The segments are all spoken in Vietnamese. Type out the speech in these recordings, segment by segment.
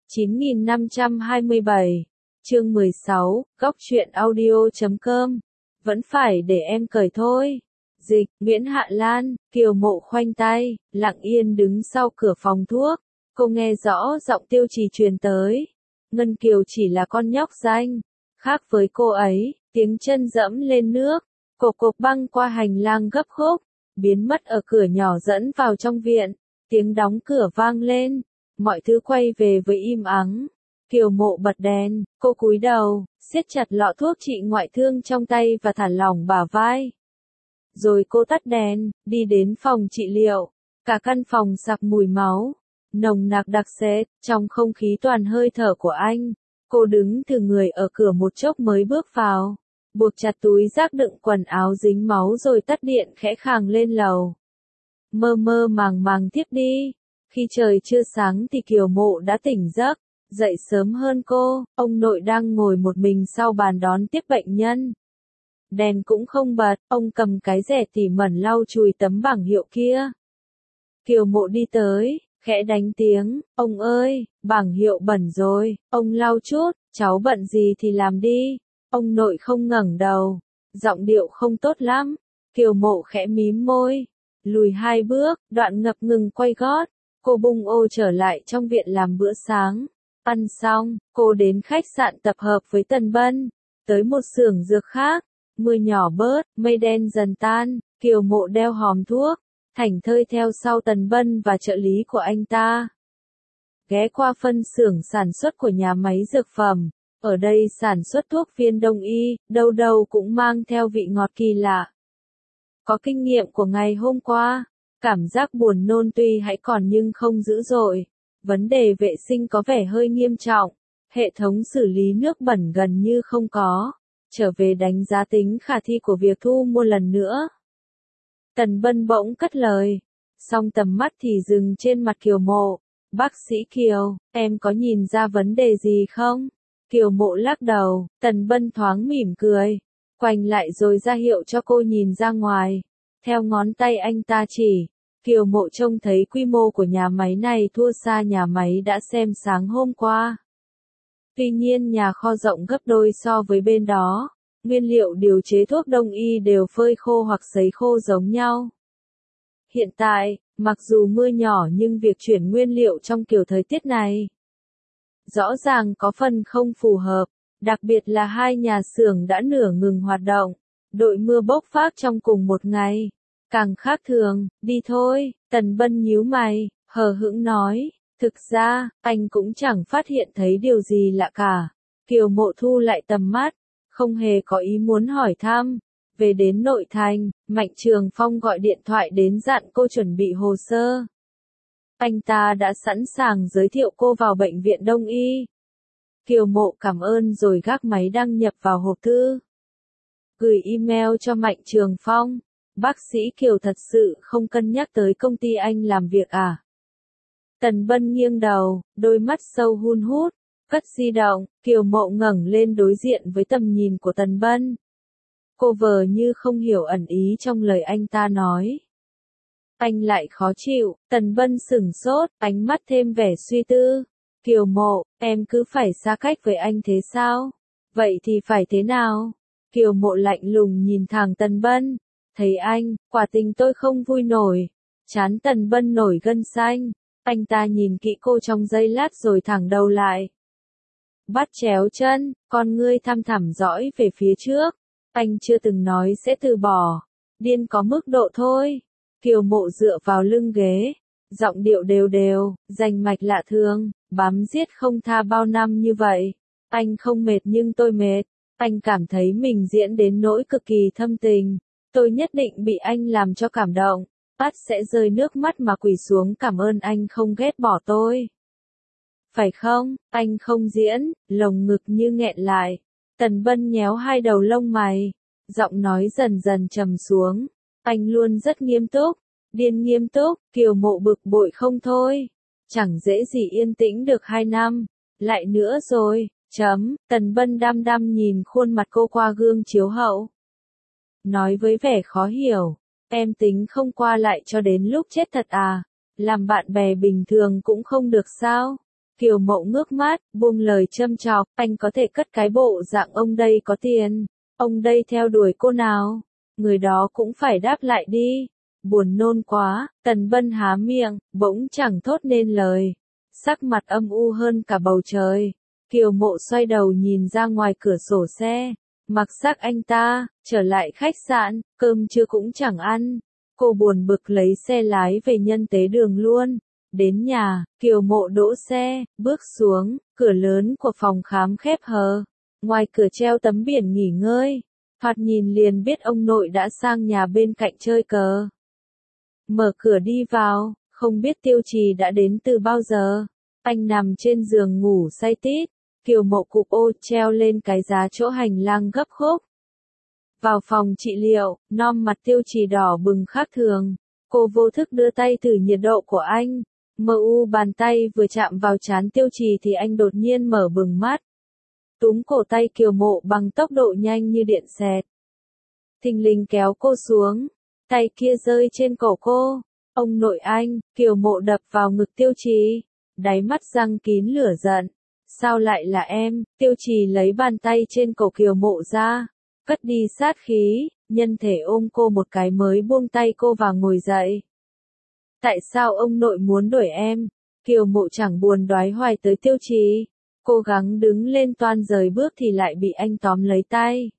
9527, chương 16, góc truyện audio.com. Vẫn phải để em cởi thôi. Dịch, Nguyễn Hạ Lan, Kiều Mộ khoanh tay, lặng yên đứng sau cửa phòng thuốc. Cô nghe rõ giọng Tiêu Trì truyền tới. Ngân Kiều chỉ là con nhóc danh. Khác với cô ấy, tiếng chân dẫm lên nước, cộc cộc băng qua hành lang gấp khúc, biến mất ở cửa nhỏ dẫn vào trong viện. Tiếng đóng cửa vang lên, mọi thứ quay về với im ắng. Kiều Mộ bật đèn, cô cúi đầu, siết chặt lọ thuốc trị ngoại thương trong tay và thả lỏng bả vai. Rồi cô tắt đèn, đi đến phòng trị liệu. Cả căn phòng sặc mùi máu, nồng nặc đặc sệt, trong không khí toàn hơi thở của anh. Cô đứng thừ người ở cửa một chốc mới bước vào, buộc chặt túi rác đựng quần áo dính máu rồi tắt điện khẽ khàng lên lầu. Mơ mơ màng màng thiếp đi. Khi trời chưa sáng thì Kiều Mộ đã tỉnh giấc, dậy sớm hơn cô. Ông nội đang ngồi một mình sau bàn đón tiếp bệnh nhân. Đèn cũng không bật, ông cầm cái rẻ tỉ mẩn lau chùi tấm bảng hiệu kia. Kiều Mộ đi tới, khẽ đánh tiếng, ông ơi, bảng hiệu bẩn rồi. Ông lau chút, cháu bận gì thì làm đi. Ông nội không ngẩng đầu, giọng điệu không tốt lắm. Kiều Mộ khẽ mím môi, lùi 2 bước, đoạn ngập ngừng quay gót. Cô bung ô trở lại trong viện làm bữa sáng. Ăn xong, cô đến khách sạn tập hợp với Tần Bân, tới một xưởng dược khác. Mưa nhỏ bớt, mây đen dần tan, Kiều Mộ đeo hòm thuốc, thảnh thơi theo sau Tần Bân và trợ lý của anh ta. Ghé qua phân xưởng sản xuất của nhà máy dược phẩm, ở đây sản xuất thuốc viên đông y, đâu đâu cũng mang theo vị ngọt kỳ lạ. Có kinh nghiệm của ngày hôm qua, cảm giác buồn nôn tuy hãy còn nhưng không dữ dội. Vấn đề vệ sinh có vẻ hơi nghiêm trọng, hệ thống xử lý nước bẩn gần như không có. Trở về đánh giá tính khả thi của việc thu mua lần nữa. Tần Bân bỗng cất lời, song tầm mắt thì dừng trên mặt Kiều Mộ. Bác sĩ Kiều, em có nhìn ra vấn đề gì không? Kiều Mộ lắc đầu, Tần Bân thoáng mỉm cười, quay lại rồi ra hiệu cho cô nhìn ra ngoài. Theo ngón tay anh ta chỉ, Kiều Mộ trông thấy quy mô của nhà máy này thua xa nhà máy đã xem sáng hôm qua. Tuy nhiên nhà kho rộng gấp đôi so với bên đó, nguyên liệu điều chế thuốc đông y đều phơi khô hoặc sấy khô giống nhau. Hiện tại, mặc dù mưa nhỏ nhưng việc chuyển nguyên liệu trong kiểu thời tiết này rõ ràng có phần không phù hợp, đặc biệt là 2 nhà xưởng đã nửa ngừng hoạt động, đội mưa bốc phát trong cùng một ngày. Càng khác thường, đi thôi, Tần Bân nhíu mày, hờ hững nói. Thực ra, anh cũng chẳng phát hiện thấy điều gì lạ cả. Kiều Mộ thu lại tầm mắt, không hề có ý muốn hỏi thăm. Về đến nội thành, Mạnh Trường Phong gọi điện thoại đến dặn cô chuẩn bị hồ sơ. Anh ta đã sẵn sàng giới thiệu cô vào bệnh viện Đông Y. Kiều Mộ cảm ơn rồi gác máy đăng nhập vào hộp thư. Gửi email cho Mạnh Trường Phong. Bác sĩ Kiều thật sự không cân nhắc tới công ty anh làm việc à? Tần Bân nghiêng đầu, đôi mắt sâu hun hút, cất di động. Kiều Mộ ngẩng lên đối diện với tầm nhìn của Tần Bân. Cô vờ như không hiểu ẩn ý trong lời anh ta nói. Anh lại khó chịu. Tần Bân sửng sốt, ánh mắt thêm vẻ suy tư. Kiều Mộ, em cứ phải xa cách với anh thế sao? Vậy thì phải thế nào? Kiều Mộ lạnh lùng nhìn thẳng Tần Bân. Thấy anh, quả tình tôi không vui nổi. Trán Tần Bân nổi gân xanh. Anh ta nhìn kỹ cô trong giây lát rồi thẳng đầu lại. Bắt chéo chân, con ngươi thăm thẳm dõi về phía trước. Anh chưa từng nói sẽ từ bỏ. Điên có mức độ thôi. Kiều Mộ dựa vào lưng ghế. Giọng điệu đều đều, rành mạch lạ thường, bám giết không tha bao năm như vậy. Anh không mệt nhưng tôi mệt. Anh cảm thấy mình diễn đến nỗi cực kỳ thâm tình. Tôi nhất định bị anh làm cho cảm động. Bắt sẽ rơi nước mắt mà quỳ xuống cảm ơn anh không ghét bỏ tôi. Phải không, anh không diễn, lồng ngực như nghẹn lại. Tần Bân nhéo 2 đầu lông mày. Giọng nói dần dần trầm xuống. Anh luôn rất nghiêm túc. Điên nghiêm túc, Kiều Mộ bực bội không thôi. Chẳng dễ gì yên tĩnh được 2 năm. Lại nữa rồi, Tần Bân đăm đăm nhìn khuôn mặt cô qua gương chiếu hậu. Nói với vẻ khó hiểu. Em tính không qua lại cho đến lúc chết thật à? Làm bạn bè bình thường cũng không được sao? Kiều Mộ ngước mắt, buông lời châm chọc, anh có thể cất cái bộ dạng ông đây có tiền, ông đây theo đuổi cô nào, người đó cũng phải đáp lại đi. Buồn nôn quá, Tần Bân há miệng, bỗng chẳng thốt nên lời. Sắc mặt âm u hơn cả bầu trời. Kiều Mộ xoay đầu nhìn ra ngoài cửa sổ xe. Mặc sắc anh ta, trở lại khách sạn, cơm trưa cũng chẳng ăn. Cô buồn bực lấy xe lái về Nhân Tế Đường luôn. Đến nhà, Kiều Mộ đỗ xe, bước xuống, cửa lớn của phòng khám khép hờ. Ngoài cửa treo tấm biển nghỉ ngơi. Thoạt nhìn liền biết ông nội đã sang nhà bên cạnh chơi cờ. Mở cửa đi vào, không biết Tiêu Trì đã đến từ bao giờ. Anh nằm trên giường ngủ say tít. Kiều Mộ cụp ô treo lên cái giá chỗ hành lang gấp khúc. Vào phòng trị liệu, nom mặt Tiêu Trì đỏ bừng khác thường. Cô vô thức đưa tay thử nhiệt độ của anh. Bàn tay vừa chạm vào trán Tiêu Trì thì anh đột nhiên mở bừng mắt. Túm cổ tay Kiều Mộ bằng tốc độ nhanh như điện xẹt. Thình lình kéo cô xuống. Tay kia rơi trên cổ cô. Ông nội anh, Kiều Mộ đập vào ngực Tiêu Trì. Đáy mắt răng kín lửa giận. Sao lại là em? Tiêu Trì lấy bàn tay trên cổ Kiều Mộ ra. Cất đi sát khí, nhân thể ôm cô một cái mới buông tay cô và ngồi dậy. Tại sao ông nội muốn đuổi em? Kiều Mộ chẳng buồn đoái hoài tới Tiêu Trì. Cố gắng đứng lên toan rời bước thì lại bị anh tóm lấy tay.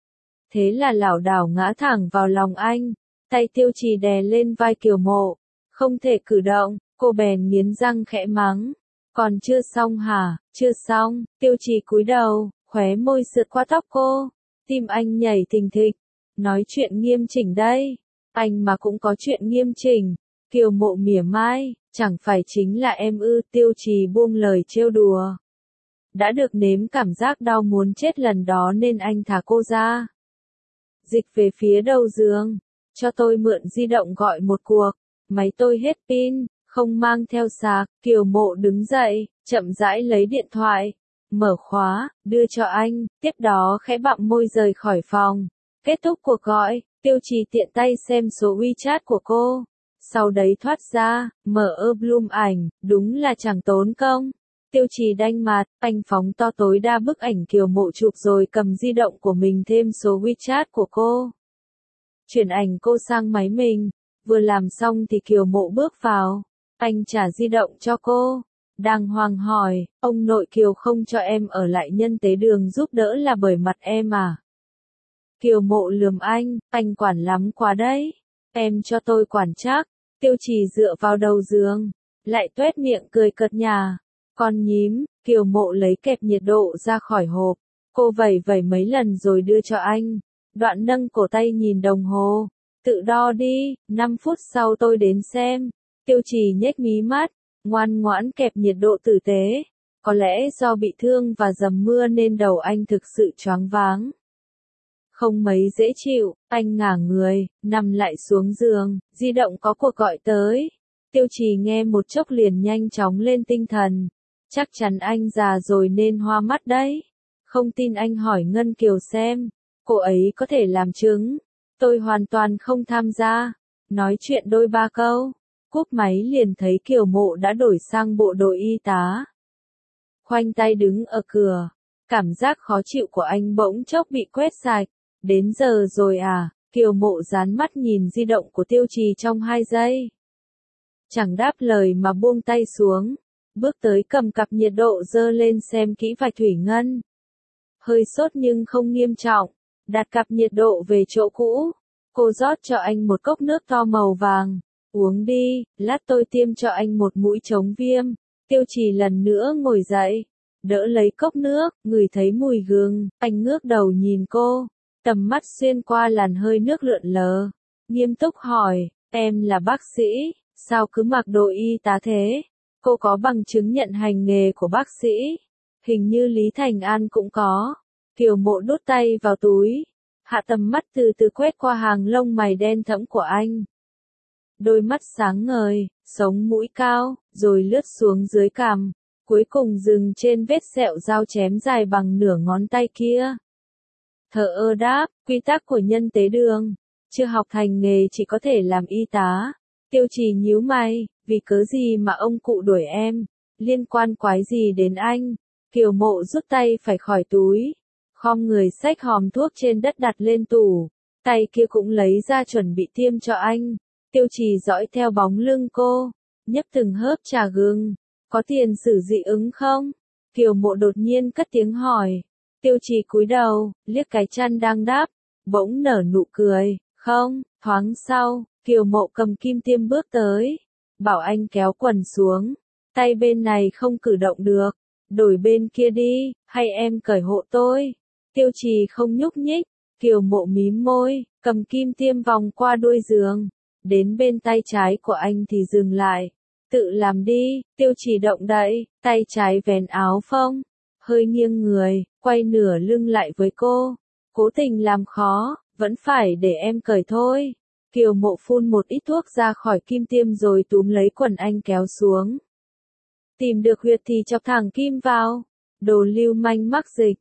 Thế là lảo đảo ngã thẳng vào lòng anh. Tay Tiêu Trì đè lên vai Kiều Mộ. Không thể cử động, cô bèn nghiến răng khẽ mắng. Còn chưa xong hả? Chưa xong. Tiêu Trì cúi đầu, khóe môi sượt qua tóc cô. Tim anh nhảy thình thịch. Nói chuyện nghiêm chỉnh đây. Anh mà cũng có chuyện nghiêm chỉnh. Kiều Mộ mỉa mai, chẳng phải chính là em ư? Tiêu Trì buông lời trêu đùa. Đã được nếm cảm giác đau muốn chết lần đó nên anh thả cô ra. Dịch về phía đầu giường. Cho tôi mượn di động gọi một cuộc. Máy tôi hết pin, không mang theo sạc. Kiều Mộ đứng dậy, chậm rãi lấy điện thoại. Mở khóa, đưa cho anh, tiếp đó khẽ bặm môi rời khỏi phòng. Kết thúc cuộc gọi, Tiêu Trì tiện tay xem số WeChat của cô. Sau đấy thoát ra, mở album ảnh, đúng là chẳng tốn công. Tiêu Trì đanh mặt, anh phóng to tối đa bức ảnh Kiều Mộ chụp rồi cầm di động của mình thêm số WeChat của cô. Chuyển ảnh cô sang máy mình, vừa làm xong thì Kiều Mộ bước vào. Anh trả di động cho cô. Đàng hoàng hỏi, ông nội Kiều không cho em ở lại Nhân Tế Đường giúp đỡ là bởi mặt em à? Kiều Mộ lườm anh quản lắm quá đấy. Em cho tôi quản chắc. Tiêu Trì dựa vào đầu giường, lại tuét miệng cười cợt nhả. Con nhím, Kiều Mộ lấy kẹp nhiệt độ ra khỏi hộp. Cô vẩy vẩy mấy lần rồi đưa cho anh. Đoạn nâng cổ tay nhìn đồng hồ. Tự đo đi, 5 phút sau tôi đến xem. Tiêu Trì nhếch mí mắt, ngoan ngoãn kẹp nhiệt độ tử tế. Có lẽ do bị thương và dầm mưa nên đầu anh thực sự choáng váng. Không mấy dễ chịu, anh ngả người, nằm lại xuống giường, di động có cuộc gọi tới. Tiêu Trì nghe một chốc liền nhanh chóng lên tinh thần. Chắc chắn anh già rồi nên hoa mắt đấy. Không tin anh hỏi Ngân Kiều xem. Cô ấy có thể làm chứng. Tôi hoàn toàn không tham gia. Nói chuyện đôi ba câu. Cúp máy liền thấy Kiều Mộ đã đổi sang bộ đồ y tá. Khoanh tay đứng ở cửa. Cảm giác khó chịu của anh bỗng chốc bị quét sạch. Đến giờ rồi à? Kiều Mộ dán mắt nhìn di động của Tiêu Trì trong 2 giây. Chẳng đáp lời mà buông tay xuống. Bước tới cầm cặp nhiệt độ dơ lên xem kỹ vạch thủy ngân. Hơi sốt nhưng không nghiêm trọng. Đặt cặp nhiệt độ về chỗ cũ. Cô rót cho anh một cốc nước to màu vàng. Uống đi, lát tôi tiêm cho anh một mũi chống viêm. Tiêu Trì lần nữa ngồi dậy. Đỡ lấy cốc nước, ngửi thấy mùi gừng. Anh ngước đầu nhìn cô. Tầm mắt xuyên qua làn hơi nước lượn lờ. Nghiêm túc hỏi, em là bác sĩ, sao cứ mặc đồ y tá thế? Cô có bằng chứng nhận hành nghề của bác sĩ. Hình như Lý Thành An cũng có. Kiều Mộ đút tay vào túi. Hạ tầm mắt từ từ quét qua hàng lông mày đen thẫm của anh. Đôi mắt sáng ngời, sống mũi cao, rồi lướt xuống dưới cằm. Cuối cùng dừng trên vết sẹo dao chém dài bằng nửa ngón tay kia. Thờ ơ đáp, quy tắc của Nhân Tế Đường. Chưa học thành nghề chỉ có thể làm y tá. Tiêu Trì nhíu mày, vì cớ gì mà ông cụ đuổi em? Liên quan quái gì đến anh? Kiều Mộ rút tay phải khỏi túi, khom người xách hòm thuốc trên đất đặt lên tủ, tay kia cũng lấy ra chuẩn bị tiêm cho anh. Tiêu Trì dõi theo bóng lưng cô, nhấp từng hớp trà gừng. Có tiền sử dị ứng không? Kiều Mộ đột nhiên cất tiếng hỏi. Tiêu Trì cúi đầu, liếc cái chăn đang đắp, bỗng nở nụ cười. Không. Thoáng sau, Kiều Mộ cầm kim tiêm bước tới, bảo anh kéo quần xuống. Tay bên này không cử động được, đổi bên kia đi, hay em cởi hộ tôi. Tiêu Trì không nhúc nhích, Kiều Mộ mím môi, cầm kim tiêm vòng qua đuôi giường, đến bên tay trái của anh thì dừng lại. Tự làm đi. Tiêu Trì động đậy, tay trái vén áo phông, hơi nghiêng người, quay nửa lưng lại với cô, cố tình làm khó. Vẫn phải để em cởi thôi. Kiều Mộ phun một ít thuốc ra khỏi kim tiêm rồi túm lấy quần anh kéo xuống. Tìm được huyệt thì chọc thẳng kim vào. Đồ lưu manh mắc dịch.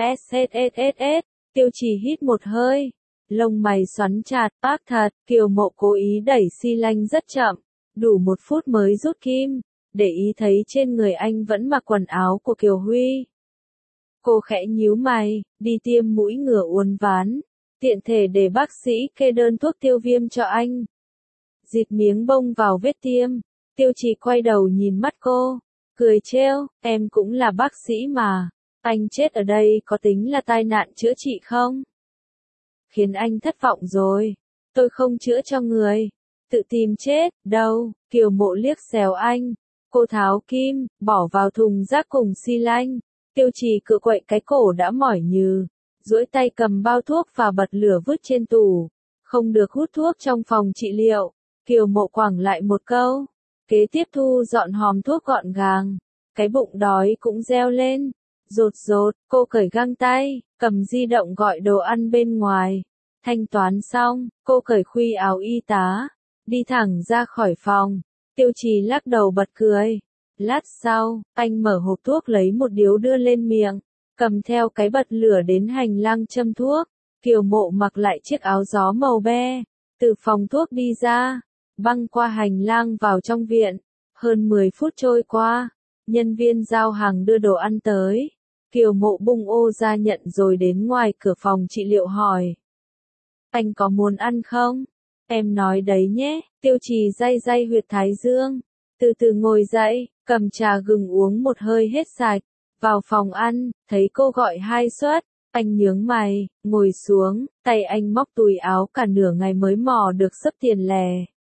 SSSSS. Tiêu Trì hít một hơi, lông mày xoắn chặt. Bác thật. Kiều Mộ cố ý đẩy xi lanh rất chậm, đủ 1 phút mới rút kim, để ý thấy trên người anh vẫn mặc quần áo của Kiều Huy. Cô khẽ nhíu mày, đi tiêm mũi ngừa uốn ván, tiện thể để bác sĩ kê đơn thuốc tiêu viêm cho anh. Dịt miếng bông vào vết tiêm, Tiêu Trì quay đầu nhìn mắt cô, cười trêu, em cũng là bác sĩ mà, anh chết ở đây có tính là tai nạn chữa trị không? Khiến anh thất vọng rồi, tôi không chữa cho người, tự tìm chết, đâu. Kiều Mộ liếc xéo anh, cô tháo kim, bỏ vào thùng rác cùng xi lanh. Tiêu Trì cựa quậy cái cổ đã mỏi nhừ, duỗi tay cầm bao thuốc và bật lửa vứt trên tủ. Không được hút thuốc trong phòng trị liệu. Kiều Mộ quẳng lại một câu, kế tiếp thu dọn hòm thuốc gọn gàng. Cái bụng đói cũng reo lên. Rột rột, cô cởi găng tay, cầm di động gọi đồ ăn bên ngoài. Thanh toán xong, cô cởi khuy áo y tá, đi thẳng ra khỏi phòng. Tiêu Trì lắc đầu bật cười. Lát sau, anh mở hộp thuốc lấy một điếu đưa lên miệng, cầm theo cái bật lửa đến hành lang châm thuốc. Kiều Mộ mặc lại chiếc áo gió màu be, từ phòng thuốc đi ra, băng qua hành lang vào trong viện. Hơn 10 phút trôi qua, nhân viên giao hàng đưa đồ ăn tới. Kiều Mộ bung ô ra nhận rồi đến ngoài cửa phòng trị liệu hỏi. Anh có muốn ăn không? Em nói đấy nhé. Tiêu Trì day day huyệt thái dương, từ từ ngồi dậy, cầm trà gừng uống một hơi hết sạch. Vào phòng ăn, thấy cô gọi 2 suất, anh nhướng mày, ngồi xuống, tay anh móc túi áo cả nửa ngày mới mò được xấp tiền lẻ.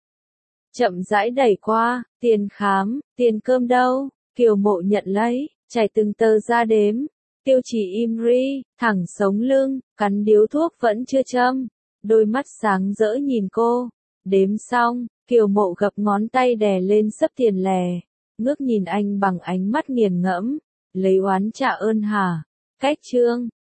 Chậm rãi đẩy qua, tiền khám, tiền cơm đâu? Kiều Mộ nhận lấy, chảy từng tờ ra đếm. Tiêu Trì im ri, thẳng sống lưng, cắn điếu thuốc vẫn chưa châm, đôi mắt sáng rỡ nhìn cô. Đếm xong, Kiều Mộ gập ngón tay đè lên xấp tiền lẻ, ngước nhìn anh bằng ánh mắt nghiền ngẫm, lấy oán trả ơn hả? Cách chương